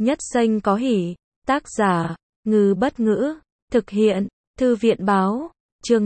Nhất Xanh có hỉ. Tác giả, Ngư Bất Ngữ. Thực hiện, Thư viện Báo. Chương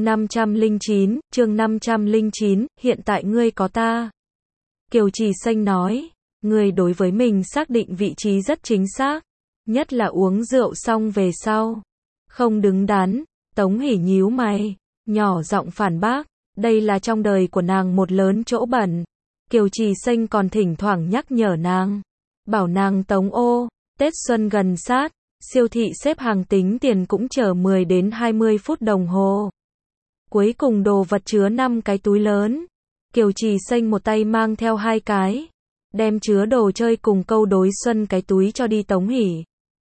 509, hiện tại ngươi có ta. Kiều Trì Xanh nói, ngươi đối với mình xác định vị trí rất chính xác, nhất là uống rượu xong về sau. Không đứng đắn. Tống Hỷ nhíu mày, nhỏ giọng phản bác, đây là trong đời của nàng một lớn chỗ bẩn. Kiều Trì Xanh còn thỉnh thoảng nhắc nhở nàng, bảo nàng Tống ô, Tết xuân gần sát, siêu thị xếp hàng tính tiền cũng chờ 10 đến 20 phút đồng hồ. Cuối cùng đồ vật chứa 5 cái túi lớn. Kiều Trì Xanh một tay mang theo 2 cái, đem chứa đồ chơi cùng câu đối xuân cái túi cho đi Tống Hỷ.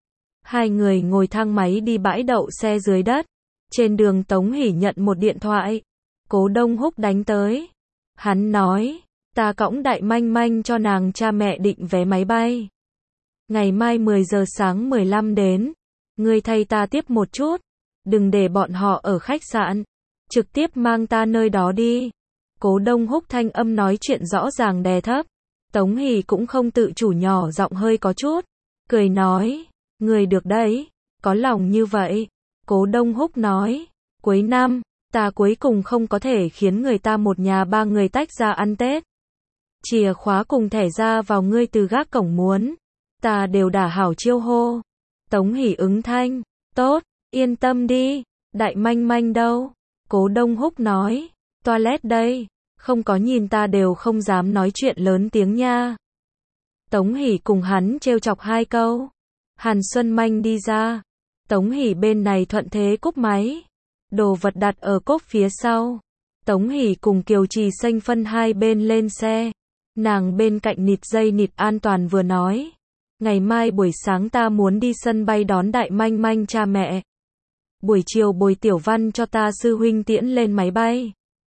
Hai người ngồi thang máy đi bãi đậu xe dưới đất. Trên đường Tống Hỷ nhận một điện thoại. Cố Đông Húc đánh tới. Hắn nói, ta cõng Đại Manh Manh cho nàng cha mẹ định vé máy bay. Ngày mai 10 giờ sáng 15 đến. Ngươi thay ta tiếp một chút. Đừng để bọn họ ở khách sạn. Trực tiếp mang ta nơi đó đi. Cố Đông Húc thanh âm nói chuyện rõ ràng đè thấp. Tống Hỷ cũng không tự chủ nhỏ giọng hơi có chút. Cười nói, người được đấy, có lòng như vậy. Cố Đông Húc nói, cuối năm, ta cuối cùng không có thể khiến người ta một nhà 3 người tách ra ăn Tết. Chìa khóa cùng thẻ ra vào ngươi từ gác cổng muốn. Ta đều đả hảo chiêu hô. Tống Hỷ ứng thanh, tốt, yên tâm đi, Đại Manh Manh đâu? Cố Đông Húc nói, toilet đây, không có nhìn ta đều không dám nói chuyện lớn tiếng nha. Tống Hỷ cùng hắn trêu chọc 2 câu. Hàn Xuân Manh đi ra. Tống Hỷ bên này thuận thế cúp máy. Đồ vật đặt ở cốp phía sau. Tống Hỷ cùng Kiều Trì Xanh phân hai bên lên xe. Nàng bên cạnh nịt dây nịt an toàn vừa nói. Ngày mai buổi sáng ta muốn đi sân bay đón Đại Manh Manh cha mẹ. Buổi chiều Bồi Tiểu Văn cho ta sư huynh tiễn lên máy bay.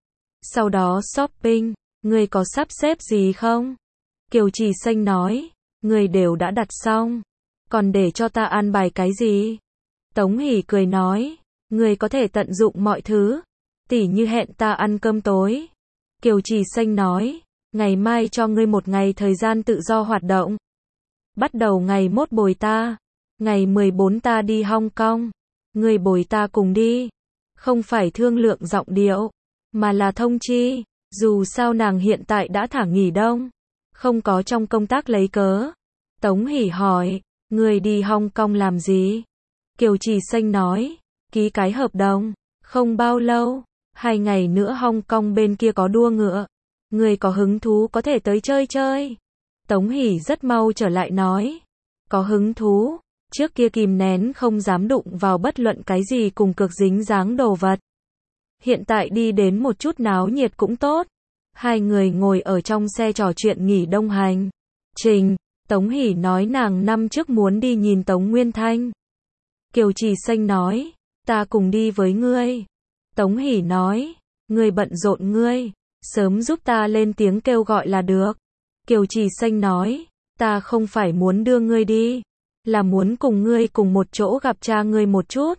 Sau đó shopping, ngươi có sắp xếp gì không? Kiều Trì Xanh nói, ngươi đều đã đặt xong. Còn để cho ta an bài cái gì? Tống Hỷ cười nói, ngươi có thể tận dụng mọi thứ. Tỉ như hẹn ta ăn cơm tối. Kiều Trì Xanh nói, ngày mai cho ngươi một ngày thời gian tự do hoạt động. Bắt đầu ngày mốt bồi ta. Ngày 14 ta đi Hong Kong. Ngươi bồi ta cùng đi. Không phải thương lượng giọng điệu, mà là thông chi. Dù sao nàng hiện tại đã thả nghỉ đông. Không có trong công tác lấy cớ. Tống Hỷ hỏi, ngươi đi Hong Kong làm gì? Kiều Trì Xanh nói, ký cái hợp đồng. Không bao lâu, 2 ngày nữa Hong Kong bên kia có đua ngựa. Ngươi có hứng thú có thể tới chơi chơi. Tống Hỷ rất mau trở lại nói, có hứng thú. Trước kia kìm nén không dám đụng vào bất luận cái gì cùng cược dính dáng đồ vật. Hiện tại đi đến một chút náo nhiệt cũng tốt. Hai người ngồi ở trong xe trò chuyện nghỉ đông hành. Trình, Tống Hỷ nói nàng năm trước muốn đi nhìn Tống Nguyên Thanh. Kiều Trì Xanh nói, ta cùng đi với ngươi. Tống Hỷ nói, ngươi bận rộn ngươi, sớm giúp ta lên tiếng kêu gọi là được. Kiều Trì Xanh nói, ta không phải muốn đưa ngươi đi, là muốn cùng ngươi cùng một chỗ gặp cha ngươi một chút.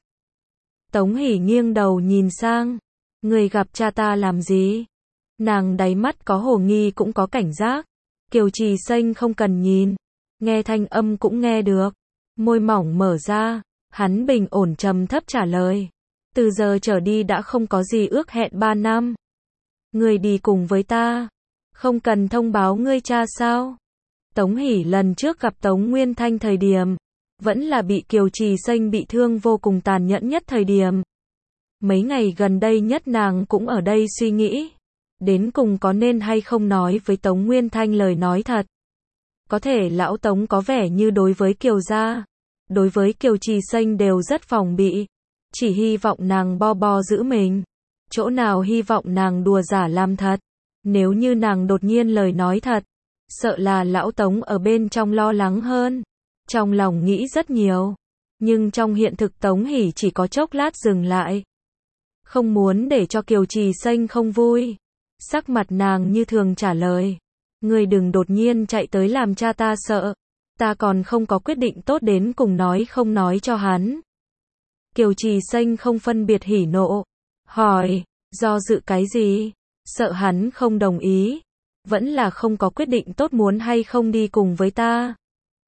Tống Hỷ nghiêng đầu nhìn sang, ngươi gặp cha ta làm gì? Nàng đáy mắt có hồ nghi cũng có cảnh giác. Kiều Trì Xanh không cần nhìn, nghe thanh âm cũng nghe được. Môi mỏng mở ra, hắn bình ổn trầm thấp trả lời. Từ giờ trở đi đã không có gì ước hẹn 3 năm. Ngươi đi cùng với ta, không cần thông báo ngươi cha sao? Tống Hỷ lần trước gặp Tống Nguyên Thanh thời điểm, vẫn là bị Kiều Trì Xanh bị thương vô cùng tàn nhẫn nhất thời điểm. Mấy ngày gần đây nhất nàng cũng ở đây suy nghĩ, đến cùng có nên hay không nói với Tống Nguyên Thanh lời nói thật. Có thể lão Tống có vẻ như đối với Kiều gia, đối với Kiều Trì Xanh đều rất phòng bị, chỉ hy vọng nàng bo giữ mình. Chỗ nào hy vọng nàng đùa giả làm thật. Nếu như nàng đột nhiên lời nói thật, sợ là lão Tống ở bên trong lo lắng hơn. Trong lòng nghĩ rất nhiều, nhưng trong hiện thực Tống Hỷ chỉ có chốc lát dừng lại. Không muốn để cho Kiều Trì Xanh không vui. Sắc mặt nàng như thường trả lời, ngươi đừng đột nhiên chạy tới làm cha ta sợ. Ta còn không có quyết định tốt đến cùng nói không nói cho hắn. Kiều Trì Xanh không phân biệt hỉ nộ, hỏi, do dự cái gì? Sợ hắn không đồng ý, vẫn là không có quyết định tốt muốn hay không đi cùng với ta.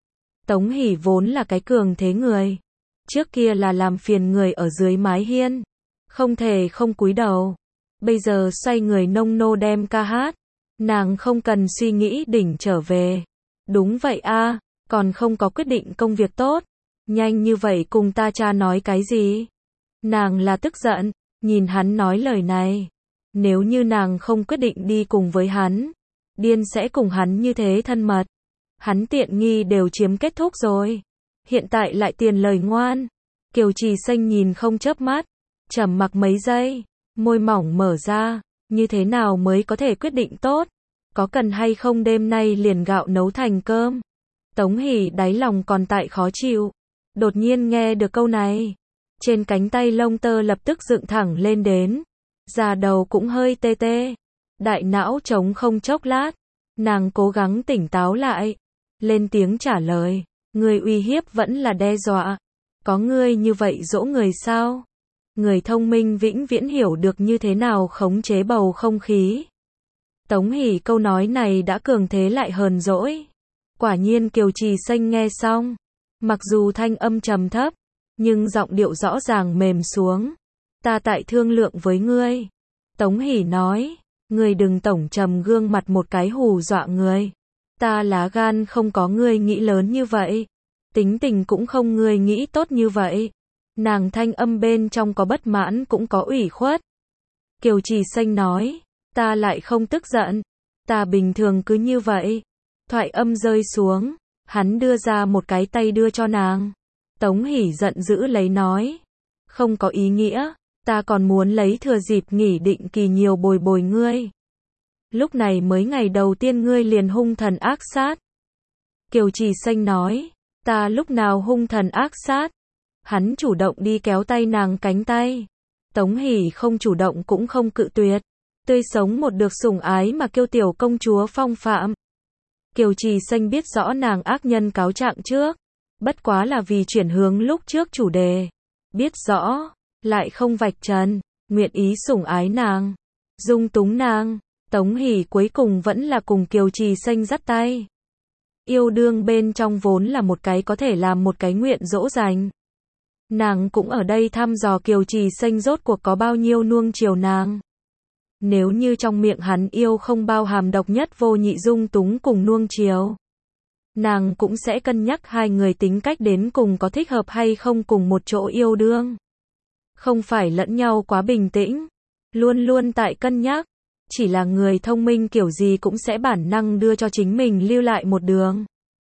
Tống Hỷ vốn là cái cường thế người. Trước kia là làm phiền người ở dưới mái hiên. Không thể không cúi đầu. Bây giờ xoay người nông nô đem ca hát. Nàng không cần suy nghĩ đỉnh trở về. Đúng vậy a, còn không có quyết định công việc tốt. Nhanh như vậy cùng ta cha nói cái gì? Nàng là tức giận, nhìn hắn nói lời này. Nếu như nàng không quyết định đi cùng với hắn, điên sẽ cùng hắn như thế thân mật. Hắn tiện nghi đều chiếm kết thúc rồi. Hiện tại lại tiền lời ngoan. Kiều Trì Xanh nhìn không chớp mắt, trầm mặc mấy giây, môi mỏng mở ra, như thế nào mới có thể quyết định tốt? Có cần hay không đêm nay liền gạo nấu thành cơm? Tống Hỷ đáy lòng còn tại khó chịu. Đột nhiên nghe được câu này, trên cánh tay lông tơ lập tức dựng thẳng lên đến, da đầu cũng hơi tê tê. Đại não trống không chốc lát, nàng cố gắng tỉnh táo lại, lên tiếng trả lời, người uy hiếp vẫn là đe dọa. Có ngươi như vậy dỗ người sao? Người thông minh vĩnh viễn hiểu được như thế nào khống chế bầu không khí. Tống Hỷ câu nói này đã cường thế lại hờn dỗi. Quả nhiên Kiều Trì Xanh nghe xong, mặc dù thanh âm trầm thấp, nhưng giọng điệu rõ ràng mềm xuống. Ta tại thương lượng với ngươi. Tống Hỷ nói, ngươi đừng tổng trầm gương mặt một cái hù dọa người. Ta lá gan không có ngươi nghĩ lớn như vậy. Tính tình cũng không ngươi nghĩ tốt như vậy. Nàng thanh âm bên trong có bất mãn cũng có ủy khuất. Kiều Trì Xanh nói, ta lại không tức giận. Ta bình thường cứ như vậy. Thoại âm rơi xuống, hắn đưa ra một cái tay đưa cho nàng. Tống Hỷ giận dữ lấy nói, không có ý nghĩa, ta còn muốn lấy thừa dịp nghỉ định kỳ nhiều bồi bồi ngươi. Lúc này mới ngày đầu tiên ngươi liền hung thần ác sát. Kiều Trì Xanh nói, ta lúc nào hung thần ác sát? Hắn chủ động đi kéo tay nàng cánh tay. Tống Hỷ không chủ động cũng không cự tuyệt. Tươi sống một được sủng ái mà kêu tiểu công chúa phong phạm. Kiều Trì Xanh biết rõ nàng ác nhân cáo trạng trước. Bất quá là vì chuyển hướng lúc trước chủ đề. Biết rõ, lại không vạch trần, nguyện ý sủng ái nàng, dung túng nàng. Tống Hỷ cuối cùng vẫn là cùng Kiều Trì Xanh dắt tay. Yêu đương bên trong vốn là một cái có thể làm một cái nguyện dỗ dành. Nàng cũng ở đây thăm dò Kiều Trì Xanh rốt cuộc có bao nhiêu nuông chiều nàng. Nếu như trong miệng hắn yêu không bao hàm độc nhất vô nhị dung túng cùng nuông chiều, nàng cũng sẽ cân nhắc hai người tính cách đến cùng có thích hợp hay không cùng một chỗ yêu đương. Không phải lẫn nhau quá bình tĩnh, luôn luôn tại cân nhắc. Chỉ là người thông minh kiểu gì cũng sẽ bản năng đưa cho chính mình lưu lại một đường.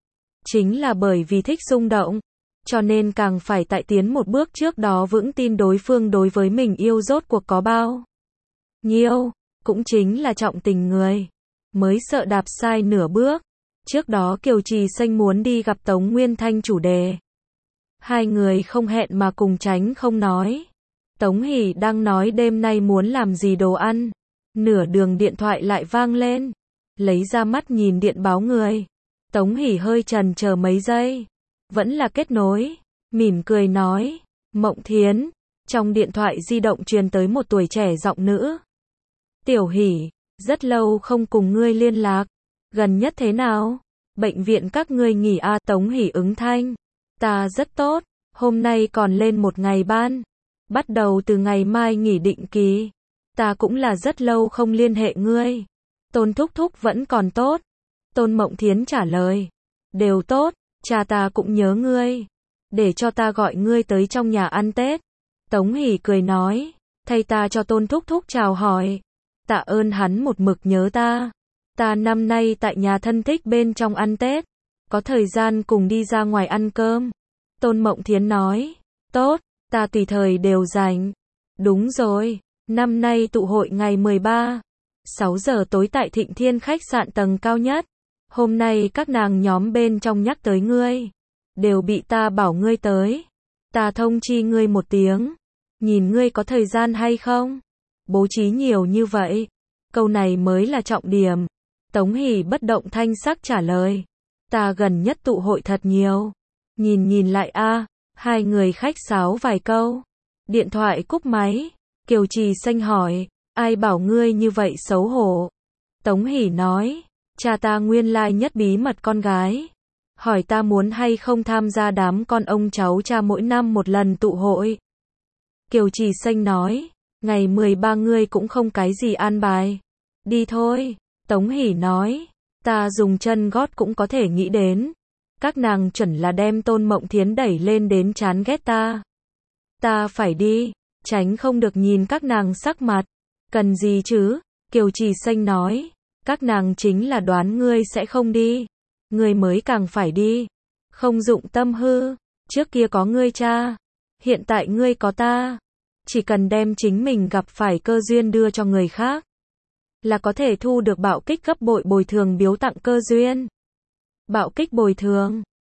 Chính là bởi vì thích xung động, cho nên càng phải tại tiến một bước trước đó vững tin đối phương đối với mình yêu rốt cuộc có bao nhiêu, cũng chính là trọng tình người, mới sợ đạp sai nửa bước. Trước đó Kiều Trì Xanh muốn đi gặp Tống Nguyên Thanh chủ đề. Hai người không hẹn mà cùng tránh không nói. Tống Hỷ đang nói đêm nay muốn làm gì đồ ăn. Nửa đường điện thoại lại vang lên. Lấy ra mắt nhìn điện báo người. Tống Hỷ hơi chần chờ mấy giây. Vẫn là kết nối. Mỉm cười nói. Mộng Thiến. Trong điện thoại di động truyền tới một tuổi trẻ giọng nữ. Tiểu Hỷ, rất lâu không cùng ngươi liên lạc. Gần nhất thế nào? Bệnh viện các ngươi nghỉ à? Tống Hỷ ứng thanh. Ta rất tốt. Hôm nay còn lên một ngày ban. Bắt đầu từ ngày mai nghỉ định kỳ. Ta cũng là rất lâu không liên hệ ngươi. Tôn Thúc Thúc vẫn còn tốt. Tôn Mộng Thiến trả lời. Đều tốt, cha ta cũng nhớ ngươi. Để cho ta gọi ngươi tới trong nhà ăn Tết. Tống Hỷ cười nói. Thay ta cho Tôn Thúc Thúc chào hỏi. Tạ ơn hắn một mực nhớ ta. Ta năm nay tại nhà thân thích bên trong ăn Tết. Có thời gian cùng đi ra ngoài ăn cơm. Tôn Mộng Thiến nói. Tốt, ta tùy thời đều rảnh. Đúng rồi. Năm nay tụ hội ngày 13, 6 giờ tối tại Thịnh Thiên khách sạn tầng cao nhất. Hôm nay các nàng nhóm bên trong nhắc tới ngươi. Đều bị ta bảo ngươi tới. Ta thông chi ngươi một tiếng. Nhìn ngươi có thời gian hay không? Bố trí nhiều như vậy. Câu này mới là trọng điểm. Tống Hỷ bất động thanh sắc trả lời. Ta gần nhất tụ hội thật nhiều. Nhìn lại a. Hai người khách sáo vài câu. Điện thoại cúp máy. Kiều Trì Xanh hỏi, ai bảo ngươi như vậy xấu hổ? Tống Hỷ nói, cha ta nguyên lai nhất bí mật con gái. hỏi ta muốn hay không tham gia đám con ông cháu cha mỗi năm một lần tụ hội. Kiều Trì Xanh nói, ngày 13 ngươi cũng không cái gì an bài. Đi thôi. Tống Hỷ nói, ta dùng chân gót cũng có thể nghĩ đến. Các nàng chuẩn là đem Tôn Mộng Thiến đẩy lên đến chán ghét ta. Ta phải đi, tránh không được nhìn các nàng sắc mặt. Cần gì chứ? Kiều Trì Xanh nói, các nàng chính là đoán ngươi sẽ không đi. Ngươi mới càng phải đi. Không dụng tâm hư, trước kia có ngươi cha, hiện tại ngươi có ta. Chỉ cần đem chính mình gặp phải cơ duyên đưa cho người khác, là có thể thu được bạo kích gấp bội bồi thường biếu tặng cơ duyên. Bạo kích bồi thường.